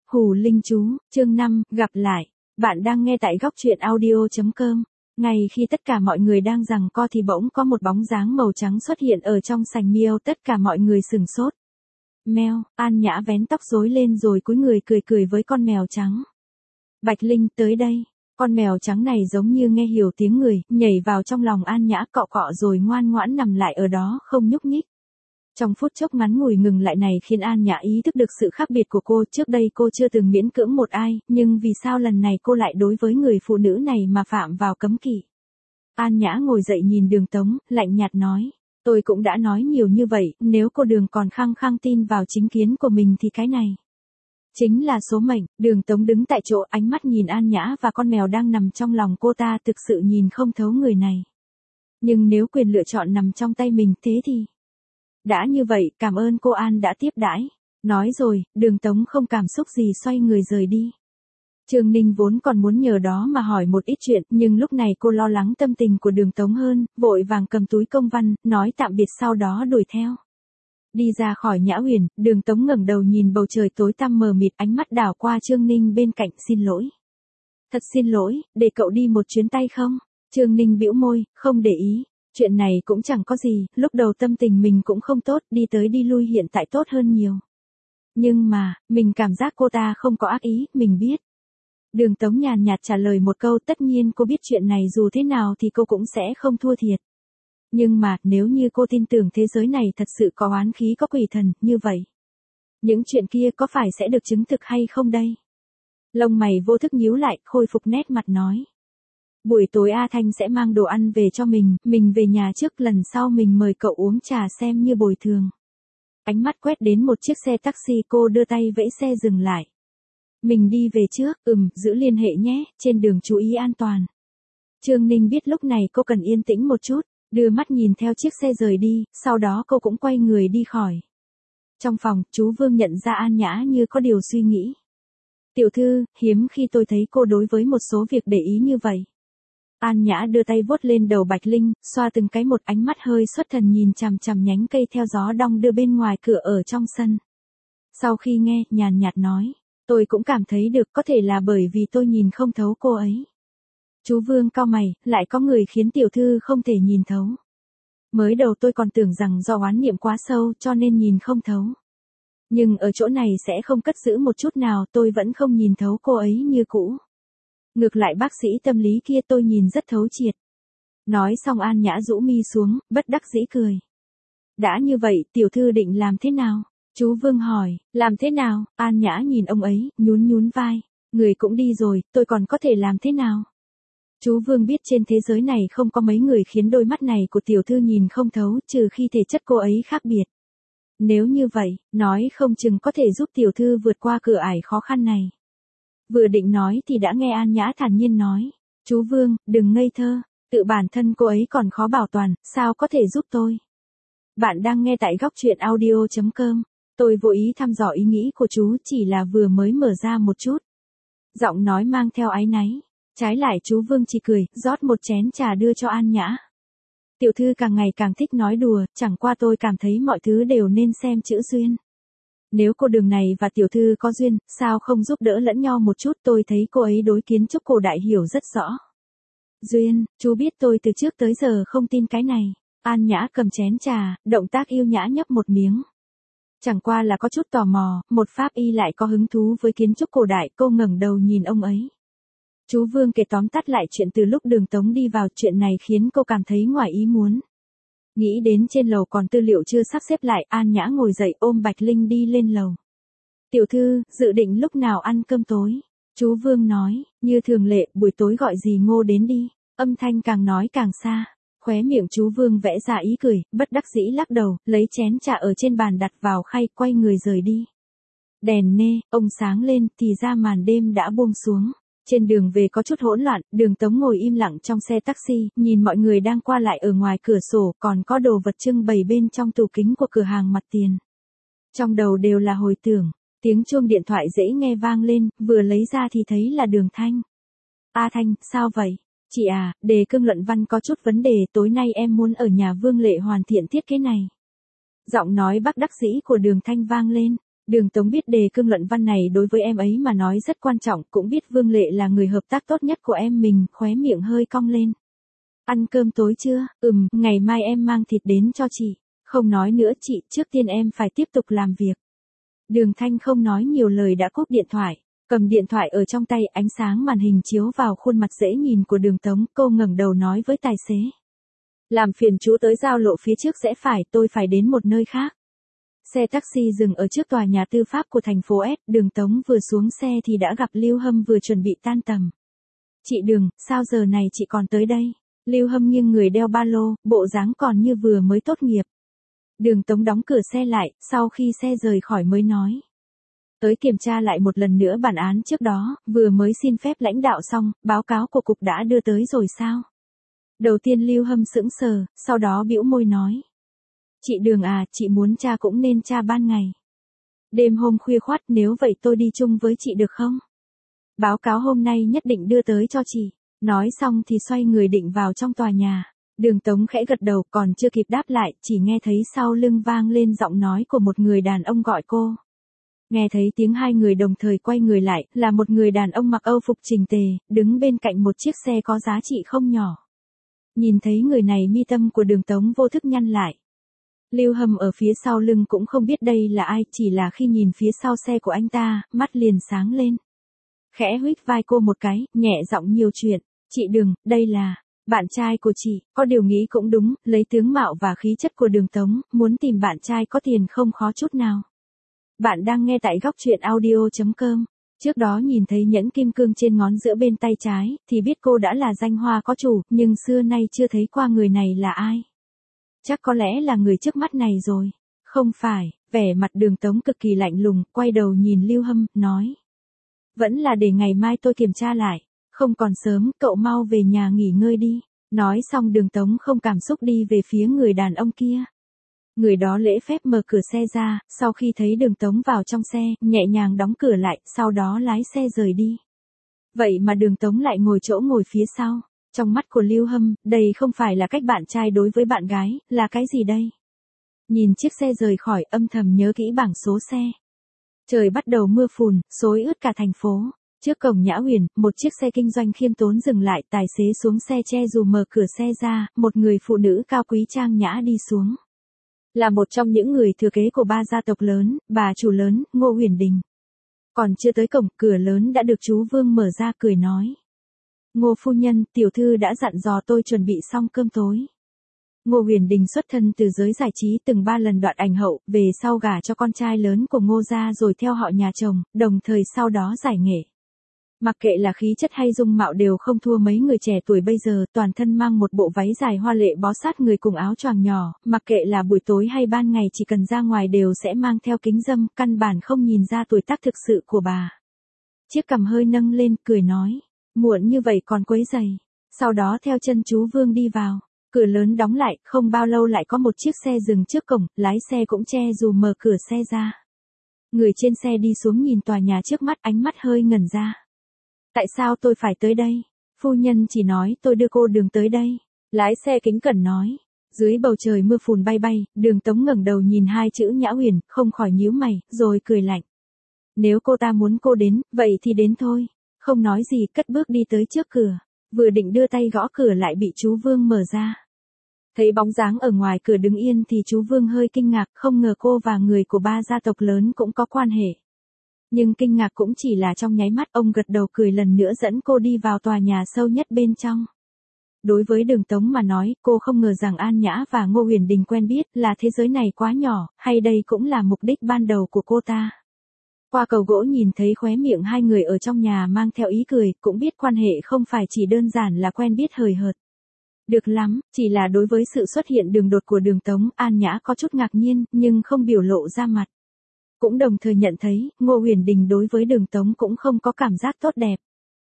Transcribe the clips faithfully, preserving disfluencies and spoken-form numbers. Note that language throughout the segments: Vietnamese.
Hù Linh Chú, chương năm, gặp lại. Bạn đang nghe tại góc truyện audio.com. Ngay khi tất cả mọi người đang giằng co thì bỗng có một bóng dáng màu trắng xuất hiện ở trong sảnh miêu, tất cả mọi người sửng sốt. Mèo, An Nhã vén tóc rối lên rồi cúi người cười cười với con mèo trắng. Bạch Linh, tới đây. Con mèo trắng này giống như nghe hiểu tiếng người, nhảy vào trong lòng An Nhã cọ cọ rồi ngoan ngoãn nằm lại ở đó không nhúc nhích. Trong phút chốc ngắn ngủi ngừng lại này khiến An Nhã ý thức được sự khác biệt của cô, trước đây cô chưa từng miễn cưỡng một ai, nhưng vì sao lần này cô lại đối với người phụ nữ này mà phạm vào cấm kỵ. An Nhã ngồi dậy nhìn Đường Tống, lạnh nhạt nói, tôi cũng đã nói nhiều như vậy, nếu cô Đường còn khăng khăng tin vào chính kiến của mình thì cái này chính là số mệnh. Đường Tống đứng tại chỗ, ánh mắt nhìn An Nhã và con mèo đang nằm trong lòng cô ta, thực sự nhìn không thấu người này. Nhưng nếu quyền lựa chọn nằm trong tay mình thế thì... Đã như vậy, cảm ơn cô An đã tiếp đãi. Nói rồi, Đường Tống không cảm xúc gì xoay người rời đi. Trương Ninh vốn còn muốn nhờ đó mà hỏi một ít chuyện, nhưng lúc này cô lo lắng tâm tình của Đường Tống hơn, vội vàng cầm túi công văn, nói tạm biệt sau đó đuổi theo. Đi ra khỏi Nhã Huyền, Đường Tống ngẩng đầu nhìn bầu trời tối tăm mờ mịt, ánh mắt đảo qua Trương Ninh bên cạnh, xin lỗi. Thật xin lỗi, để cậu đi một chuyến tay không? Trương Ninh bĩu môi, không để ý. Chuyện này cũng chẳng có gì, lúc đầu tâm tình mình cũng không tốt, đi tới đi lui hiện tại tốt hơn nhiều. Nhưng mà, mình cảm giác cô ta không có ác ý, mình biết. Đường Tống nhàn nhạt trả lời một câu, tất nhiên cô biết chuyện này dù thế nào thì cô cũng sẽ không thua thiệt. Nhưng mà, nếu như cô tin tưởng thế giới này thật sự có oán khí có quỷ thần, như vậy. Những chuyện kia có phải sẽ được chứng thực hay không đây? Lông mày vô thức nhíu lại, khôi phục nét mặt nói. Buổi tối A Thanh sẽ mang đồ ăn về cho mình, mình về nhà trước, lần sau mình mời cậu uống trà xem như bồi thường. Ánh mắt quét đến một chiếc xe taxi, cô đưa tay vẫy xe dừng lại. Mình đi về trước, ừm, giữ liên hệ nhé, trên đường chú ý an toàn. Trương Ninh biết lúc này cô cần yên tĩnh một chút, đưa mắt nhìn theo chiếc xe rời đi, sau đó cô cũng quay người đi khỏi. Trong phòng, chú Vương nhận ra An Nhã như có điều suy nghĩ. Tiểu thư, hiếm khi tôi thấy cô đối với một số việc để ý như vậy. An Nhã đưa tay vuốt lên đầu Bạch Linh, xoa từng cái một, ánh mắt hơi xuất thần nhìn chằm chằm nhánh cây theo gió đong đưa bên ngoài cửa ở trong sân. Sau khi nghe, nhàn nhạt nói, tôi cũng cảm thấy được, có thể là bởi vì tôi nhìn không thấu cô ấy. Chú Vương cau mày, lại có người khiến tiểu thư không thể nhìn thấu. Mới đầu tôi còn tưởng rằng do oán niệm quá sâu cho nên nhìn không thấu. Nhưng ở chỗ này sẽ không cất giữ một chút nào, tôi vẫn không nhìn thấu cô ấy như cũ. Ngược lại bác sĩ tâm lý kia tôi nhìn rất thấu triệt. Nói xong An Nhã rũ mi xuống, bất đắc dĩ cười. Đã như vậy, tiểu thư định làm thế nào? Chú Vương hỏi, làm thế nào? An Nhã nhìn ông ấy, nhún nhún vai. Người cũng đi rồi, tôi còn có thể làm thế nào? Chú Vương biết trên thế giới này không có mấy người khiến đôi mắt này của tiểu thư nhìn không thấu, trừ khi thể chất cô ấy khác biệt. Nếu như vậy, nói không chừng có thể giúp tiểu thư vượt qua cửa ải khó khăn này. Vừa định nói thì đã nghe An Nhã thản nhiên nói, chú Vương, đừng ngây thơ, tự bản thân cô ấy còn khó bảo toàn, sao có thể giúp tôi? Bạn đang nghe tại góc truyện audio.com, tôi vô ý thăm dò ý nghĩ của chú, chỉ là vừa mới mở ra một chút. Giọng nói mang theo áy náy, trái lại chú Vương chỉ cười, rót một chén trà đưa cho An Nhã. Tiểu thư càng ngày càng thích nói đùa, chẳng qua tôi cảm thấy mọi thứ đều nên xem chữ duyên. Nếu cô Đường này và tiểu thư có duyên, sao không giúp đỡ lẫn nhau một chút, tôi thấy cô ấy đối kiến trúc cổ đại hiểu rất rõ. Duyên, chú biết tôi từ trước tới giờ không tin cái này. An Nhã cầm chén trà, động tác yêu nhã nhấp một miếng. Chẳng qua là có chút tò mò, một pháp y lại có hứng thú với kiến trúc cổ đại, cô ngẩng đầu nhìn ông ấy. Chú Vương kể tóm tắt lại chuyện từ lúc Đường Tống đi vào, chuyện này khiến cô cảm thấy ngoài ý muốn. Nghĩ đến trên lầu còn tư liệu chưa sắp xếp lại, An Nhã ngồi dậy ôm Bạch Linh đi lên lầu. Tiểu thư, dự định lúc nào ăn cơm tối? Chú Vương nói, như thường lệ, buổi tối gọi dì Ngô đến đi. Âm thanh càng nói càng xa. Khóe miệng chú Vương vẽ ra ý cười, bất đắc dĩ lắc đầu, lấy chén trà ở trên bàn đặt vào khay, quay người rời đi. Đèn nê, ông sáng lên, thì ra màn đêm đã buông xuống. Trên đường về có chút hỗn loạn, Đường Tống ngồi im lặng trong xe taxi, nhìn mọi người đang qua lại ở ngoài cửa sổ, còn có đồ vật trưng bày bên trong tủ kính của cửa hàng mặt tiền. Trong đầu đều là hồi tưởng, tiếng chuông điện thoại dễ nghe vang lên, vừa lấy ra thì thấy là Đường Thanh. A Thanh, sao vậy? Chị à, đề cương luận văn có chút vấn đề, tối nay em muốn ở nhà Vương Lệ hoàn thiện thiết kế này. Giọng nói bất đắc dĩ của Đường Thanh vang lên. Đường Tống biết đề cương luận văn này đối với em ấy mà nói rất quan trọng, cũng biết Vương Lệ là người hợp tác tốt nhất của em mình, khóe miệng hơi cong lên. Ăn cơm tối chưa? Ừm, ngày mai em mang thịt đến cho chị. Không nói nữa chị, trước tiên em phải tiếp tục làm việc. Đường Thanh không nói nhiều lời đã cúp điện thoại. Cầm điện thoại ở trong tay, ánh sáng màn hình chiếu vào khuôn mặt dễ nhìn của Đường Tống, cô ngẩng đầu nói với tài xế. Làm phiền chú tới giao lộ phía trước rẽ phải, tôi phải đến một nơi khác. Xe taxi dừng ở trước tòa nhà tư pháp của thành phố S, Đường Tống vừa xuống xe thì đã gặp Lưu Hâm vừa chuẩn bị tan tầm. Chị Đường, sao giờ này chị còn tới đây? Lưu Hâm nghiêng người đeo ba lô, bộ dáng còn như vừa mới tốt nghiệp. Đường Tống đóng cửa xe lại, sau khi xe rời khỏi mới nói. Tới kiểm tra lại một lần nữa bản án trước đó, vừa mới xin phép lãnh đạo xong, báo cáo của cục đã đưa tới rồi sao? Đầu tiên Lưu Hâm sững sờ, sau đó bĩu môi nói. Chị Đường à, chị muốn tra cũng nên tra ban ngày. Đêm hôm khuya khoắt, nếu vậy tôi đi chung với chị được không? Báo cáo hôm nay nhất định đưa tới cho chị. Nói xong thì xoay người định vào trong tòa nhà. Đường Tống khẽ gật đầu, còn chưa kịp đáp lại, chỉ nghe thấy sau lưng vang lên giọng nói của một người đàn ông gọi cô. Nghe thấy tiếng hai người đồng thời quay người lại, là một người đàn ông mặc âu phục chỉnh tề, đứng bên cạnh một chiếc xe có giá trị không nhỏ. Nhìn thấy người này, mi tâm của Đường Tống vô thức nhăn lại. Lưu Hâm ở phía sau lưng cũng không biết đây là ai, chỉ là khi nhìn phía sau xe của anh ta, mắt liền sáng lên. Khẽ huých vai cô một cái, nhẹ giọng nhiều chuyện. Chị Đường, đây là bạn trai của chị. Có điều nghĩ cũng đúng, lấy tướng mạo và khí chất của Đường Tống, muốn tìm bạn trai có tiền không khó chút nào. Bạn đang nghe tại góc truyện audio chấm com. Trước đó nhìn thấy nhẫn kim cương trên ngón giữa bên tay trái, thì biết cô đã là danh hoa có chủ, nhưng xưa nay chưa thấy qua người này là ai. Chắc có lẽ là người trước mắt này rồi. Không phải, vẻ mặt Đường Tống cực kỳ lạnh lùng, quay đầu nhìn Lưu Hâm, nói. Vẫn là để ngày mai tôi kiểm tra lại. Không còn sớm, cậu mau về nhà nghỉ ngơi đi. Nói xong Đường Tống không cảm xúc đi về phía người đàn ông kia. Người đó lễ phép mở cửa xe ra, sau khi thấy Đường Tống vào trong xe, nhẹ nhàng đóng cửa lại, sau đó lái xe rời đi. Vậy mà Đường Tống lại ngồi chỗ ngồi phía sau. Trong mắt của Lưu Hâm, đây không phải là cách bạn trai đối với bạn gái, là cái gì đây? Nhìn chiếc xe rời khỏi, âm thầm nhớ kỹ bảng số xe. Trời bắt đầu mưa phùn, xối ướt cả thành phố. Trước cổng Nhã Huyền, một chiếc xe kinh doanh khiêm tốn dừng lại, tài xế xuống xe che dù mở cửa xe ra, một người phụ nữ cao quý trang nhã đi xuống. Là một trong những người thừa kế của ba gia tộc lớn, bà chủ lớn, Ngô Huyền Đình. Còn chưa tới cổng, cửa lớn đã được chú Vương mở ra, cười nói. Ngô phu nhân, tiểu thư đã dặn dò tôi chuẩn bị xong cơm tối. Ngô Huyền Đình xuất thân từ giới giải trí, từng ba lần đoạt ảnh hậu, về sau gả cho con trai lớn của Ngô gia rồi theo họ nhà chồng, đồng thời sau đó giải nghệ. Mặc kệ là khí chất hay dung mạo đều không thua mấy người trẻ tuổi bây giờ, toàn thân mang một bộ váy dài hoa lệ bó sát người cùng áo choàng nhỏ, mặc kệ là buổi tối hay ban ngày chỉ cần ra ngoài đều sẽ mang theo kính râm, căn bản không nhìn ra tuổi tác thực sự của bà. Chiếc cằm hơi nâng lên, cười nói, muộn như vậy còn quấy rầy. Sau đó theo chân chú Vương đi vào, cửa lớn đóng lại, không bao lâu lại có một chiếc xe dừng trước cổng, lái xe cũng che dù mở cửa xe ra. Người trên xe đi xuống nhìn tòa nhà trước mắt, ánh mắt hơi ngẩn ra. Tại sao tôi phải tới đây? Phu nhân chỉ nói tôi đưa cô Đường tới đây. Lái xe kính cẩn nói. Dưới bầu trời mưa phùn bay bay, Đường Tống ngẩng đầu nhìn hai chữ Nhã Huyền, không khỏi nhíu mày, rồi cười lạnh. Nếu cô ta muốn cô đến, vậy thì đến thôi. Không nói gì, cất bước đi tới trước cửa. Vừa định đưa tay gõ cửa lại bị chú Vương mở ra. Thấy bóng dáng ở ngoài cửa đứng yên thì chú Vương hơi kinh ngạc, không ngờ cô và người của ba gia tộc lớn cũng có quan hệ. Nhưng kinh ngạc cũng chỉ là trong nháy mắt, ông gật đầu cười lần nữa dẫn cô đi vào tòa nhà sâu nhất bên trong. Đối với Đường Tống mà nói, cô không ngờ rằng An Nhã và Ngô Huyền Đình quen biết, là thế giới này quá nhỏ, hay đây cũng là mục đích ban đầu của cô ta. Qua cầu gỗ nhìn thấy khóe miệng hai người ở trong nhà mang theo ý cười, cũng biết quan hệ không phải chỉ đơn giản là quen biết hời hợt. Được lắm, chỉ là đối với sự xuất hiện đường đột của Đường Tống, An Nhã có chút ngạc nhiên, nhưng không biểu lộ ra mặt. Cũng đồng thời nhận thấy, Ngô Huyền Đình đối với Đường Tống cũng không có cảm giác tốt đẹp.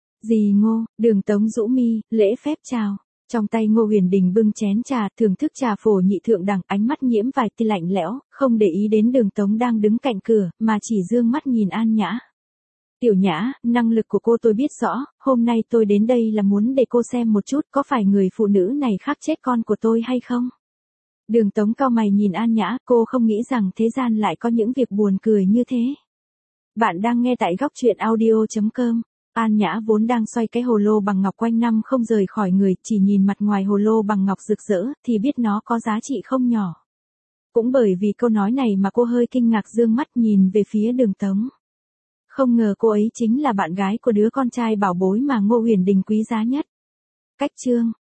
Dì Ngô, Đường Tống rũ mi, lễ phép chào. Trong tay Ngô Huyền Đình bưng chén trà, thưởng thức trà phổ nhị thượng đẳng, ánh mắt nhiễm vài tia lạnh lẽo, không để ý đến Đường Tống đang đứng cạnh cửa, mà chỉ dương mắt nhìn An Nhã. Tiểu Nhã, năng lực của cô tôi biết rõ, hôm nay tôi đến đây là muốn để cô xem một chút có phải người phụ nữ này khắc chết con của tôi hay không. Đường Tống cau mày nhìn An Nhã, cô không nghĩ rằng thế gian lại có những việc buồn cười như thế. Bạn đang nghe tại góc chuyện audio.com. An Nhã vốn đang xoay cái hồ lô bằng ngọc quanh năm không rời khỏi người, chỉ nhìn mặt ngoài hồ lô bằng ngọc rực rỡ, thì biết nó có giá trị không nhỏ. Cũng bởi vì câu nói này mà cô hơi kinh ngạc dương mắt nhìn về phía Đường Tống. Không ngờ cô ấy chính là bạn gái của đứa con trai bảo bối mà Ngô Huyền Đình quý giá nhất. Cách chương